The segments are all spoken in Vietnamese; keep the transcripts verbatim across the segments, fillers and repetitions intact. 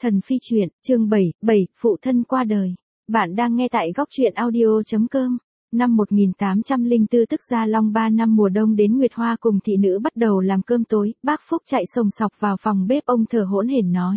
Thần phi truyện, chương bảy, bảy, phụ thân qua đời. Bạn đang nghe tại góc truyện audio.com. Năm một nghìn tám trăm lẻ bốn tức Gia Long ba năm mùa đông đến Nguyệt Hoa cùng thị nữ bắt đầu làm cơm tối, bác Phúc chạy sồng sọc vào phòng bếp, ông thở hổn hển nói.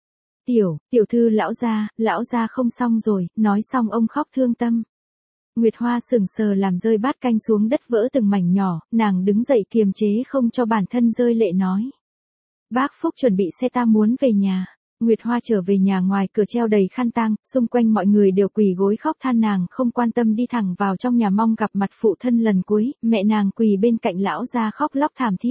Tiểu, tiểu thư lão gia, lão gia không xong rồi, nói xong ông khóc thương tâm. Nguyệt Hoa sững sờ làm rơi bát canh xuống đất vỡ từng mảnh nhỏ, nàng đứng dậy kiềm chế không cho bản thân rơi lệ nói. Bác Phúc chuẩn bị xe, ta muốn về nhà. Nguyệt Hoa trở về nhà, ngoài cửa treo đầy khăn tang, xung quanh mọi người đều quỳ gối khóc than, nàng không quan tâm đi thẳng vào trong nhà mong gặp mặt phụ thân lần cuối, mẹ nàng quỳ bên cạnh lão gia khóc lóc thảm thiết.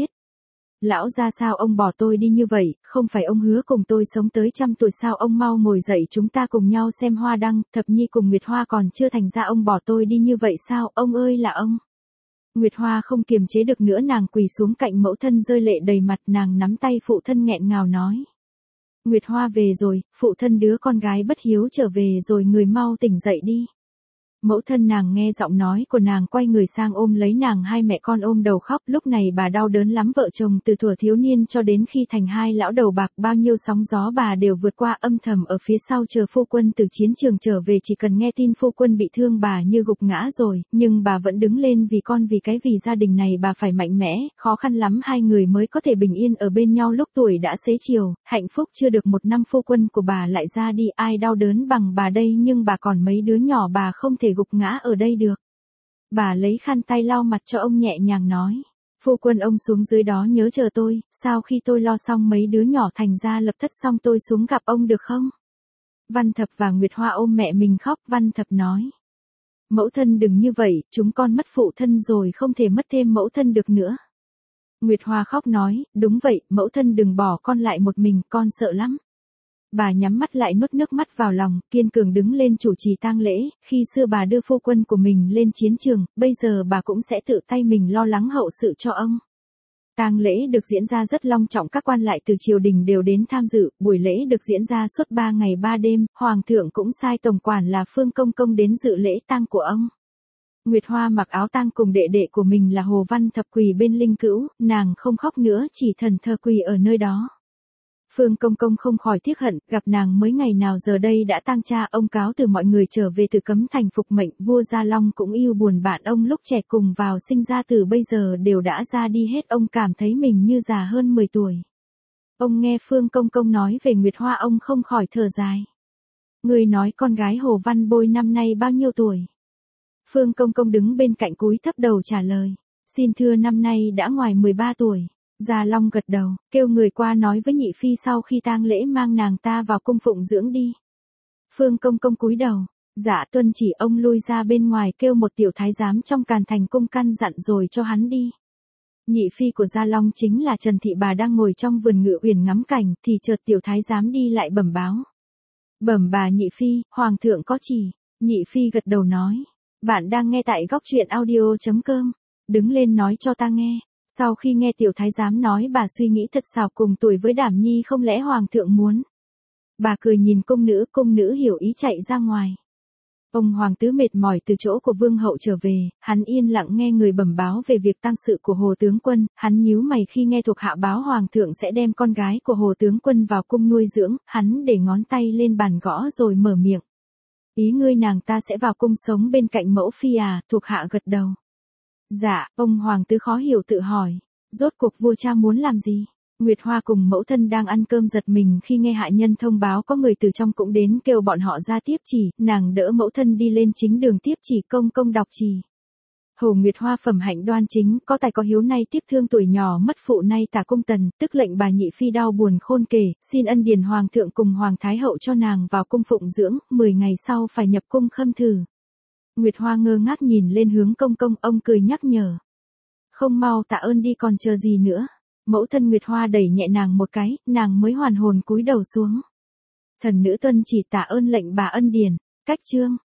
Lão gia, sao ông bỏ tôi đi như vậy, không phải ông hứa cùng tôi sống tới trăm tuổi sao, ông mau ngồi dậy chúng ta cùng nhau xem hoa đăng, Thập Nhi cùng Nguyệt Hoa còn chưa thành ra ông bỏ tôi đi như vậy sao, ông ơi là ông. Nguyệt Hoa không kiềm chế được nữa, nàng quỳ xuống cạnh mẫu thân rơi lệ đầy mặt, nàng nắm tay phụ thân nghẹn ngào nói. Nguyệt Hoa về rồi, phụ thân đứa con gái bất hiếu trở về rồi, người mau tỉnh dậy đi. Mẫu thân nàng nghe giọng nói của nàng quay người sang ôm lấy nàng, hai mẹ con ôm đầu khóc, lúc này bà đau đớn lắm, vợ chồng từ thuở thiếu niên cho đến khi thành hai lão đầu bạc, bao nhiêu sóng gió bà đều vượt qua, âm thầm ở phía sau chờ phu quân từ chiến trường trở về, chỉ cần nghe tin phu quân bị thương bà như gục ngã rồi, nhưng bà vẫn đứng lên vì con, vì cái vì gia đình này bà phải mạnh mẽ, khó khăn lắm hai người mới có thể bình yên ở bên nhau lúc tuổi đã xế chiều, hạnh phúc chưa được một năm phu quân của bà lại ra đi, ai đau đớn bằng bà đây, nhưng bà còn mấy đứa nhỏ bà không thể gục ngã ở đây được. Bà lấy khăn tay lau mặt cho ông nhẹ nhàng nói. Phu quân ông xuống dưới đó nhớ chờ tôi, sau khi tôi lo xong mấy đứa nhỏ thành ra lập thất xong tôi xuống gặp ông được không? Văn Thập và Nguyệt Hoa ôm mẹ mình khóc, Văn Thập nói. Mẫu thân đừng như vậy, chúng con mất phụ thân rồi không thể mất thêm mẫu thân được nữa. Nguyệt Hoa khóc nói, đúng vậy, mẫu thân đừng bỏ con lại một mình, con sợ lắm. Bà nhắm mắt lại nuốt nước mắt vào lòng, kiên cường đứng lên chủ trì tang lễ, khi xưa bà đưa phu quân của mình lên chiến trường, bây giờ bà cũng sẽ tự tay mình lo lắng hậu sự cho ông. Tang lễ được diễn ra rất long trọng, các quan lại từ triều đình đều đến tham dự, buổi lễ được diễn ra suốt ba ngày ba đêm, hoàng thượng cũng sai tổng quản là Phương Công Công đến dự lễ tang của ông. Nguyệt Hoa mặc áo tang cùng đệ đệ của mình là Hồ Văn Thập quỳ bên linh cữu, nàng không khóc nữa, chỉ thần thờ quỳ ở nơi đó. Phương Công Công không khỏi tiếc hận, gặp nàng mới ngày nào giờ đây đã tang cha, ông cáo từ mọi người trở về từ Cấm Thành phục mệnh, vua Gia Long cũng yêu buồn bạn ông lúc trẻ cùng vào sinh ra từ bây giờ đều đã ra đi hết, ông cảm thấy mình như già hơn mười tuổi. Ông nghe Phương Công Công nói về Nguyệt Hoa, ông không khỏi thở dài. Người nói con gái Hồ Văn Bôi năm nay bao nhiêu tuổi? Phương Công Công đứng bên cạnh cúi thấp đầu trả lời. Xin thưa năm nay đã ngoài mười ba tuổi. Gia Long gật đầu, kêu người qua nói với nhị phi sau khi tang lễ mang nàng ta vào cung phụng dưỡng đi. Phương Công Công cúi đầu, dạ tuân chỉ, ông lui ra bên ngoài kêu một tiểu thái giám trong Càn Thành cung căn dặn rồi cho hắn đi. Nhị phi của Gia Long chính là Trần Thị, bà đang ngồi trong vườn Ngự Uyển ngắm cảnh, thì chợt tiểu thái giám đi lại bẩm báo. Bẩm bà nhị phi, hoàng thượng có chỉ. Nhị phi gật đầu nói, bạn đang nghe tại góc truyện audio.com, đứng lên nói cho ta nghe. Sau khi nghe tiểu thái giám nói, bà suy nghĩ thật xảo, cùng tuổi với Đảm Nhi không lẽ hoàng thượng muốn. Bà cười nhìn cung nữ, cung nữ hiểu ý chạy ra ngoài. Ông hoàng tứ mệt mỏi từ chỗ của vương hậu trở về, hắn yên lặng nghe người bẩm báo về việc tang sự của Hồ tướng quân, hắn nhíu mày khi nghe thuộc hạ báo hoàng thượng sẽ đem con gái của Hồ tướng quân vào cung nuôi dưỡng, hắn để ngón tay lên bàn gõ rồi mở miệng. Ý ngươi nàng ta sẽ vào cung sống bên cạnh mẫu phi à? Thuộc hạ gật đầu. Dạ, ông hoàng tứ khó hiểu tự hỏi, rốt cuộc vua cha muốn làm gì? Nguyệt Hoa cùng mẫu thân đang ăn cơm giật mình khi nghe hạ nhân thông báo có người từ trong cũng đến kêu bọn họ ra tiếp chỉ, nàng đỡ mẫu thân đi lên chính đường tiếp chỉ, công công đọc chỉ. Hồ Nguyệt Hoa phẩm hạnh đoan chính, có tài có hiếu, nay tiếc thương tuổi nhỏ mất phụ, nay tả cung tần, tức lệnh bà nhị phi đau buồn khôn kể, xin ân điển hoàng thượng cùng hoàng thái hậu cho nàng vào cung phụng dưỡng, mười ngày sau phải nhập cung khâm thử. Nguyệt Hoa ngơ ngác nhìn lên hướng công công, ông cười nhắc nhở. Không mau tạ ơn đi còn chờ gì nữa. Mẫu thân Nguyệt Hoa đẩy nhẹ nàng một cái, nàng mới hoàn hồn cúi đầu xuống. Thần nữ tuân chỉ, tạ ơn lệnh bà ân điển. Cách chương.